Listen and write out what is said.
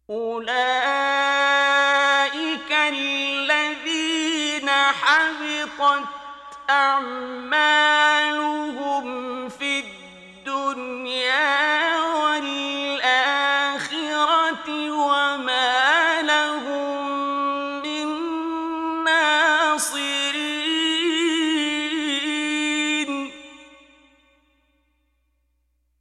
أولئك الذين حبطت أعمالهم في الدنيا والآخرة وما لهم من ناصرين.